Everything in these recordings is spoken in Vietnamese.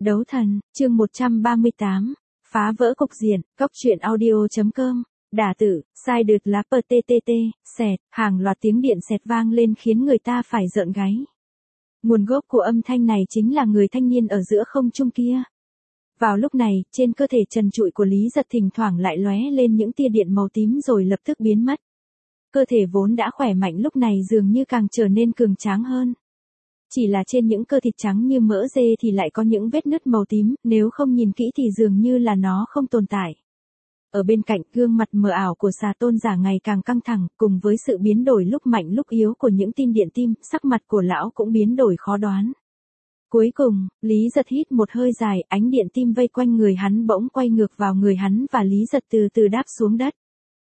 Đấu thần, chương 138. Phá vỡ cục diện, cóc truyện audio.com. Đả tử, sai đượt lá PTTT, xẹt, hàng loạt tiếng điện xẹt vang lên khiến người ta phải rợn gáy. Nguồn gốc của âm thanh này chính là người thanh niên ở giữa không trung kia. Vào lúc này, trên cơ thể trần trụi của Lý Giật thỉnh thoảng lại lóe lên những tia điện màu tím rồi lập tức biến mất. Cơ thể vốn đã khỏe mạnh lúc này dường như càng trở nên cường tráng hơn. Chỉ là trên những cơ thịt trắng như mỡ dê thì lại có những vết nứt màu tím, nếu không nhìn kỹ thì dường như là nó không tồn tại. Ở bên cạnh, gương mặt mờ ảo của xà tôn giả ngày càng căng thẳng, cùng với sự biến đổi lúc mạnh lúc yếu của những tin điện tim, sắc mặt của lão cũng biến đổi khó đoán. Cuối cùng, Lý Giật hít một hơi dài, ánh điện tim vây quanh người hắn bỗng quay ngược vào người hắn và Lý Giật từ từ đáp xuống đất.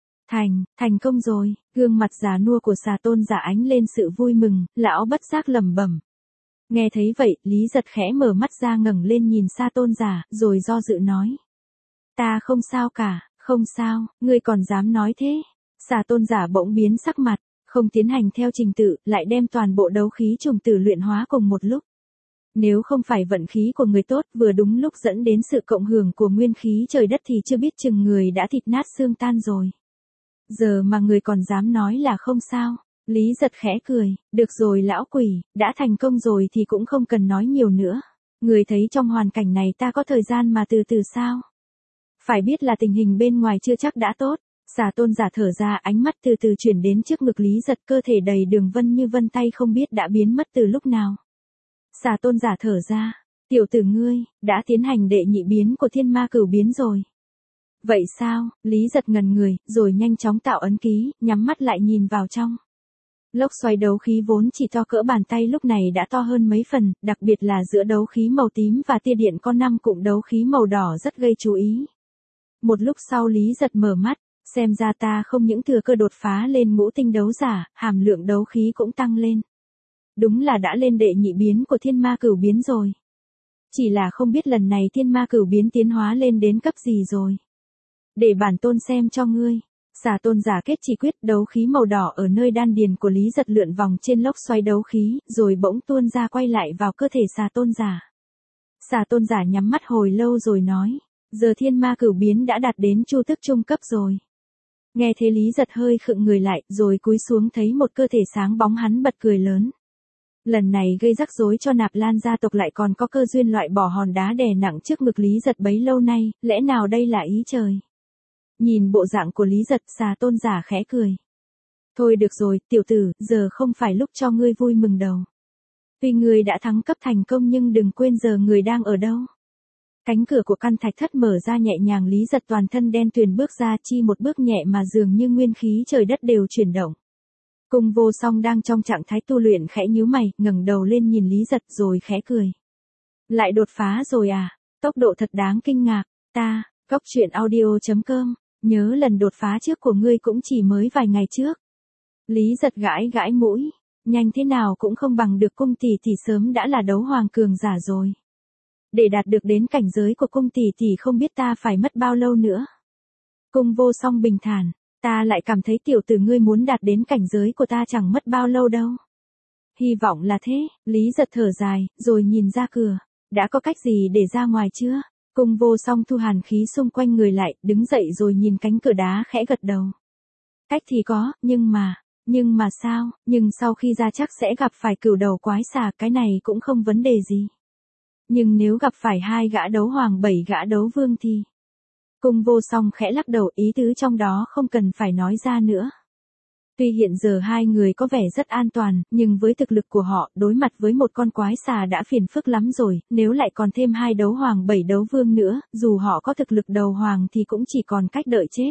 Thành công rồi, gương mặt già nua của xà tôn giả ánh lên sự vui mừng, lão bất giác lẩm bẩm. Nghe thấy vậy, Lý Giật khẽ mở mắt ra ngẩng lên nhìn xà tôn giả, rồi do dự nói. Ta không sao cả, không sao, ngươi còn dám nói thế. Xà tôn giả bỗng biến sắc mặt, không tiến hành theo trình tự, lại đem toàn bộ đấu khí trùng tử luyện hóa cùng một lúc. Nếu không phải vận khí của người tốt vừa đúng lúc dẫn đến sự cộng hưởng của nguyên khí trời đất thì chưa biết chừng người đã thịt nát xương tan rồi. Giờ mà người còn dám nói là không sao. Lý Giật khẽ cười, được rồi lão quỷ, đã thành công rồi thì cũng không cần nói nhiều nữa. Người thấy trong hoàn cảnh này ta có thời gian mà từ từ sao? Phải biết là tình hình bên ngoài chưa chắc đã tốt. Xà tôn giả thở ra, ánh mắt từ từ chuyển đến trước ngực Lý Giật, cơ thể đầy đường vân như vân tay không biết đã biến mất từ lúc nào. Xà tôn giả thở ra, tiểu tử ngươi, đã tiến hành đệ nhị biến của thiên ma cửu biến rồi. Vậy sao? Lý Giật ngần người, rồi nhanh chóng tạo ấn ký, nhắm mắt lại nhìn vào trong. Lốc xoáy đấu khí vốn chỉ to cỡ bàn tay lúc này đã to hơn mấy phần, đặc biệt là giữa đấu khí màu tím và tia điện có 5 cụm đấu khí màu đỏ rất gây chú ý. Một lúc sau Lý Giật mở mắt, xem ra ta không những thừa cơ đột phá lên ngũ tinh đấu giả, hàm lượng đấu khí cũng tăng lên. Đúng là đã lên đệ nhị biến của thiên ma cửu biến rồi. Chỉ là không biết lần này thiên ma cửu biến tiến hóa lên đến cấp gì rồi. Để bản tôn xem cho ngươi. Xà tôn giả kết chỉ quyết, đấu khí màu đỏ ở nơi đan điền của Lý Giật lượn vòng trên lốc xoáy đấu khí, rồi bỗng tuôn ra quay lại vào cơ thể xà tôn giả. Xà tôn giả nhắm mắt hồi lâu rồi nói, giờ thiên ma cửu biến đã đạt đến chu tức trung cấp rồi. Nghe thế Lý Giật hơi khựng người lại, rồi cúi xuống thấy một cơ thể sáng bóng, hắn bật cười lớn. Lần này gây rắc rối cho Nạp Lan gia tộc lại còn có cơ duyên loại bỏ hòn đá đè nặng trước ngực Lý Giật bấy lâu nay, lẽ nào đây là ý trời? Nhìn bộ dạng của Lý Giật, xà tôn giả khẽ cười. Thôi được rồi, tiểu tử, giờ không phải lúc cho ngươi vui mừng đâu. Tuy ngươi đã thắng cấp thành công nhưng đừng quên giờ người đang ở đâu. Cánh cửa của căn thạch thất mở ra nhẹ nhàng, Lý Giật toàn thân đen tuyền bước ra, chi một bước nhẹ mà dường như nguyên khí trời đất đều chuyển động. Cung Vô Song đang trong trạng thái tu luyện khẽ nhíu mày, ngẩng đầu lên nhìn Lý Giật rồi khẽ cười. Lại đột phá rồi à? Tốc độ thật đáng kinh ngạc. Ta, cóc truyện audio.com. Nhớ lần đột phá trước của ngươi cũng chỉ mới vài ngày trước. Lý Giật gãi gãi mũi. Nhanh thế nào cũng không bằng được cung tỷ tỷ, sớm đã là đấu hoàng cường giả rồi. Để đạt được đến cảnh giới của cung tỷ tỷ không biết ta phải mất bao lâu nữa. Cung Vô Song bình thản. Ta lại cảm thấy tiểu tử ngươi muốn đạt đến cảnh giới của ta chẳng mất bao lâu đâu. Hy vọng là thế. Lý Giật thở dài, rồi nhìn ra cửa. Đã có cách gì để ra ngoài chưa? Cung Vô Song thu hàn khí xung quanh người lại, đứng dậy rồi nhìn cánh cửa đá khẽ gật đầu. Cách thì có, nhưng mà sao? Nhưng sau khi ra chắc sẽ gặp phải cửu đầu quái xà, cái này cũng không vấn đề gì. Nhưng nếu gặp phải 2 gã đấu hoàng 7 gã đấu vương thì... Cung Vô Song khẽ lắc đầu, ý tứ trong đó không cần phải nói ra nữa. Tuy hiện giờ 2 người có vẻ rất an toàn, nhưng với thực lực của họ, đối mặt với một con quái xà đã phiền phức lắm rồi, nếu lại còn thêm 2 đấu hoàng 7 đấu vương nữa, dù họ có thực lực đầu hoàng thì cũng chỉ còn cách đợi chết.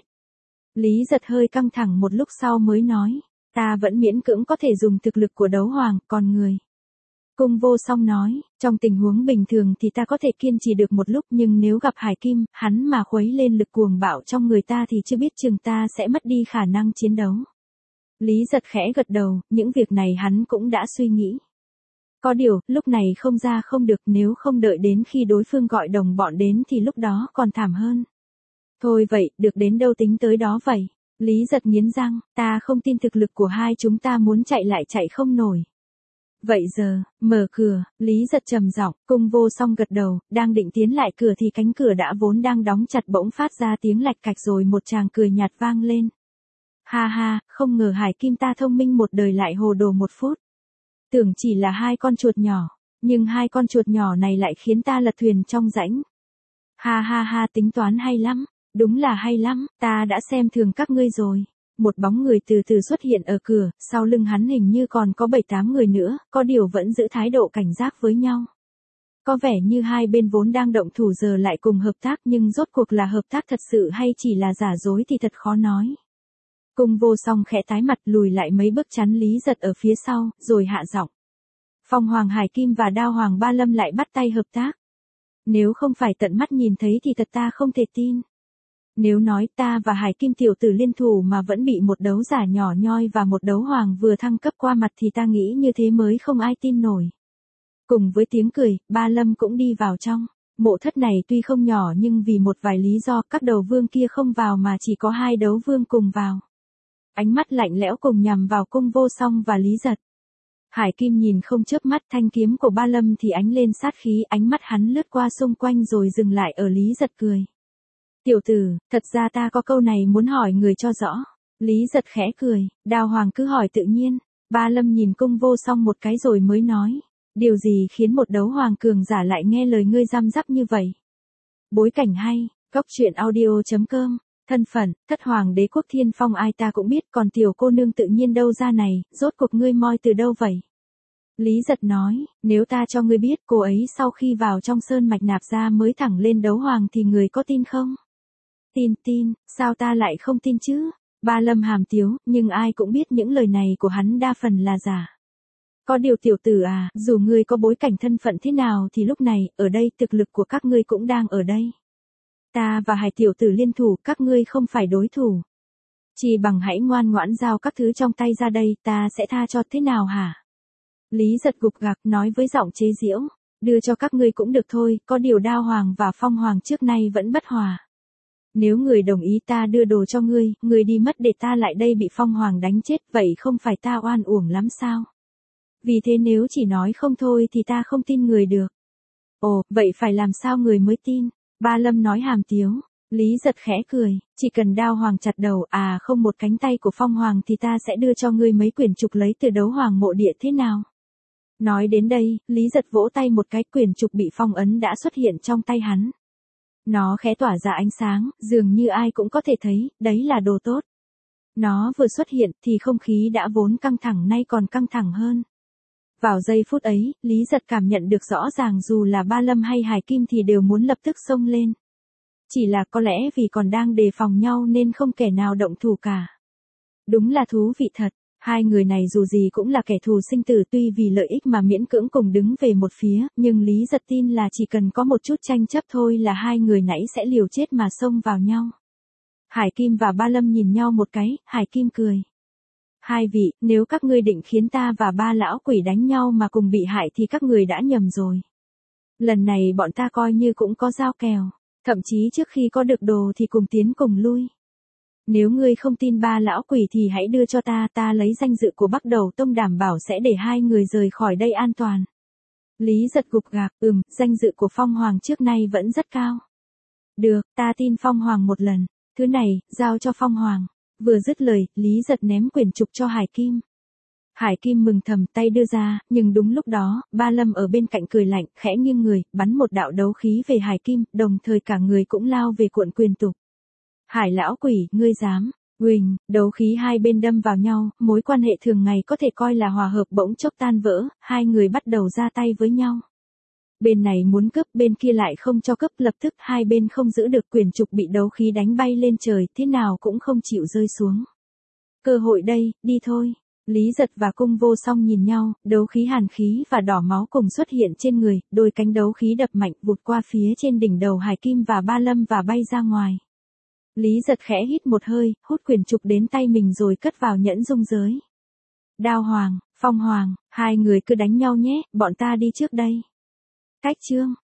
Lý Giật hơi căng thẳng một lúc sau mới nói, ta vẫn miễn cưỡng có thể dùng thực lực của đấu hoàng, còn người. Cung Vô Song nói, trong tình huống bình thường thì ta có thể kiên trì được một lúc, nhưng nếu gặp Hải Kim, hắn mà khuấy lên lực cuồng bạo trong người ta thì chưa biết chừng ta sẽ mất đi khả năng chiến đấu. Lý Giật khẽ gật đầu, những việc này hắn cũng đã suy nghĩ. Có điều, lúc này không ra không được, nếu không đợi đến khi đối phương gọi đồng bọn đến thì lúc đó còn thảm hơn. Thôi vậy, được đến đâu tính tới đó vậy. Lý Giật nghiến răng, ta không tin thực lực của hai chúng ta muốn chạy lại chạy không nổi. Vậy giờ, mở cửa, Lý Giật trầm giọng, Cung Vô Song gật đầu, đang định tiến lại cửa thì cánh cửa đã vốn đang đóng chặt bỗng phát ra tiếng lạch cạch rồi một tràng cười nhạt vang lên. Ha ha, không ngờ Hải Kim ta thông minh một đời lại hồ đồ một phút. Tưởng chỉ là hai con chuột nhỏ, nhưng hai con chuột nhỏ này lại khiến ta lật thuyền trong rãnh. Ha ha ha, tính toán hay lắm, đúng là hay lắm, ta đã xem thường các ngươi rồi. Một bóng người từ từ xuất hiện ở cửa, sau lưng hắn hình như còn có 7-8 người nữa, có điều vẫn giữ thái độ cảnh giác với nhau. Có vẻ như hai bên vốn đang động thủ giờ lại cùng hợp tác, nhưng rốt cuộc là hợp tác thật sự hay chỉ là giả dối thì thật khó nói. Cung Vô Song khẽ tái mặt lùi lại mấy bước chắn Lý Giật ở phía sau, rồi hạ giọng. Phong Hoàng Hải Kim và Đao Hoàng Ba Lâm lại bắt tay hợp tác. Nếu không phải tận mắt nhìn thấy thì thật ta không thể tin. Nếu nói ta và Hải Kim tiểu tử liên thủ mà vẫn bị một đấu giả nhỏ nhoi và một đấu hoàng vừa thăng cấp qua mặt thì ta nghĩ như thế mới không ai tin nổi. Cùng với tiếng cười, Ba Lâm cũng đi vào trong. Mộ thất này tuy không nhỏ nhưng vì một vài lý do các đầu vương kia không vào mà chỉ có hai đấu vương cùng vào. Ánh mắt lạnh lẽo cùng nhằm vào Cung Vô Song và Lý Giật. Hải Kim nhìn không chớp mắt, thanh kiếm của Ba Lâm thì ánh lên sát khí, ánh mắt hắn lướt qua xung quanh rồi dừng lại ở Lý Giật cười. Tiểu tử, thật ra ta có câu này muốn hỏi người cho rõ. Lý Giật khẽ cười, Đao Hoàng cứ hỏi tự nhiên. Ba Lâm nhìn Cung Vô Song một cái rồi mới nói. Điều gì khiến một đấu hoàng cường giả lại nghe lời ngươi răm rắp như vậy? Bối cảnh hay, Cốc truyện audio.com. Thân phận, Thất Hoàng Đế quốc Thiên Phong ai ta cũng biết, còn tiểu cô nương tự nhiên đâu ra này, rốt cuộc ngươi moi từ đâu vậy? Lý Giật nói, nếu ta cho ngươi biết cô ấy sau khi vào trong sơn mạch nạp ra mới thẳng lên đấu hoàng thì người có tin không? Tin, sao ta lại không tin chứ? Ba Lâm hàm tiếu, nhưng ai cũng biết những lời này của hắn đa phần là giả. Có điều tiểu tử à, dù ngươi có bối cảnh thân phận thế nào thì lúc này, ở đây thực lực của các ngươi cũng đang ở đây. Ta và Hải tiểu tử liên thủ, các ngươi không phải đối thủ. Chỉ bằng hãy ngoan ngoãn giao các thứ trong tay ra đây, ta sẽ tha cho thế nào hả? Lý Giật gục gặc nói với giọng chế giễu, đưa cho các ngươi cũng được thôi, có điều Đao Hoàng và Phong Hoàng trước nay vẫn bất hòa. Nếu người đồng ý ta đưa đồ cho ngươi đi mất để ta lại đây bị Phong Hoàng đánh chết, vậy không phải ta oan uổng lắm sao? Vì thế nếu chỉ nói không thôi thì ta không tin người được. Ồ, vậy phải làm sao người mới tin? Ba Lâm nói hàm tiếu. Lý Giật khẽ cười, chỉ cần Đao Hoàng chặt đầu không một cánh tay của Phong Hoàng thì ta sẽ đưa cho ngươi mấy quyển trục lấy từ đấu hoàng mộ địa thế nào? Nói đến đây, Lý Giật vỗ tay một cái, quyển trục bị phong ấn đã xuất hiện trong tay hắn. Nó khẽ tỏa ra ánh sáng, dường như ai cũng có thể thấy, đấy là đồ tốt. Nó vừa xuất hiện thì không khí đã vốn căng thẳng nay còn căng thẳng hơn. Vào giây phút ấy, Lý Giật cảm nhận được rõ ràng dù là Ba Lâm hay Hải Kim thì đều muốn lập tức xông lên. Chỉ là có lẽ vì còn đang đề phòng nhau nên không kẻ nào động thủ cả. Đúng là thú vị thật, hai người này dù gì cũng là kẻ thù sinh tử, tuy vì lợi ích mà miễn cưỡng cùng đứng về một phía, nhưng Lý Giật tin là chỉ cần có một chút tranh chấp thôi là hai người nãy sẽ liều chết mà xông vào nhau. Hải Kim và Ba Lâm nhìn nhau một cái, Hải Kim cười. Hai vị, nếu các ngươi định khiến ta và ba lão quỷ đánh nhau mà cùng bị hại thì các người đã nhầm rồi. Lần này bọn ta coi như cũng có giao kèo, thậm chí trước khi có được đồ thì cùng tiến cùng lui. Nếu ngươi không tin ba lão quỷ thì hãy đưa cho ta lấy danh dự của Bắc Đầu Tông đảm bảo sẽ để hai người rời khỏi đây an toàn. Lý Giật gục gạc, danh dự của Phong Hoàng trước nay vẫn rất cao. Được, ta tin Phong Hoàng một lần, thứ này, giao cho Phong Hoàng. Vừa dứt lời, Lý Giật ném quyển trục cho Hải Kim. Hải Kim mừng thầm tay đưa ra, nhưng đúng lúc đó, Ba Lâm ở bên cạnh cười lạnh, khẽ nghiêng người, bắn một đạo đấu khí về Hải Kim, đồng thời cả người cũng lao về cuộn quyền tục. Hải lão quỷ, ngươi dám? Huỳnh, đấu khí hai bên đâm vào nhau, mối quan hệ thường ngày có thể coi là hòa hợp bỗng chốc tan vỡ, hai người bắt đầu ra tay với nhau. Bên này muốn cướp, bên kia lại không cho cướp, lập tức hai bên không giữ được, quyển trục bị đấu khí đánh bay lên trời, thế nào cũng không chịu rơi xuống. Cơ hội đây, đi thôi. Lý Giật và Cung Vô Song nhìn nhau, đấu khí hàn khí và đỏ máu cùng xuất hiện trên người, đôi cánh đấu khí đập mạnh vụt qua phía trên đỉnh đầu Hải Kim và Ba Lâm và bay ra ngoài. Lý Giật khẽ hít một hơi, hút quyển trục đến tay mình rồi cất vào nhẫn dung giới. Đao Hoàng, Phong Hoàng, hai người cứ đánh nhau nhé, bọn ta đi trước đây. Cách chương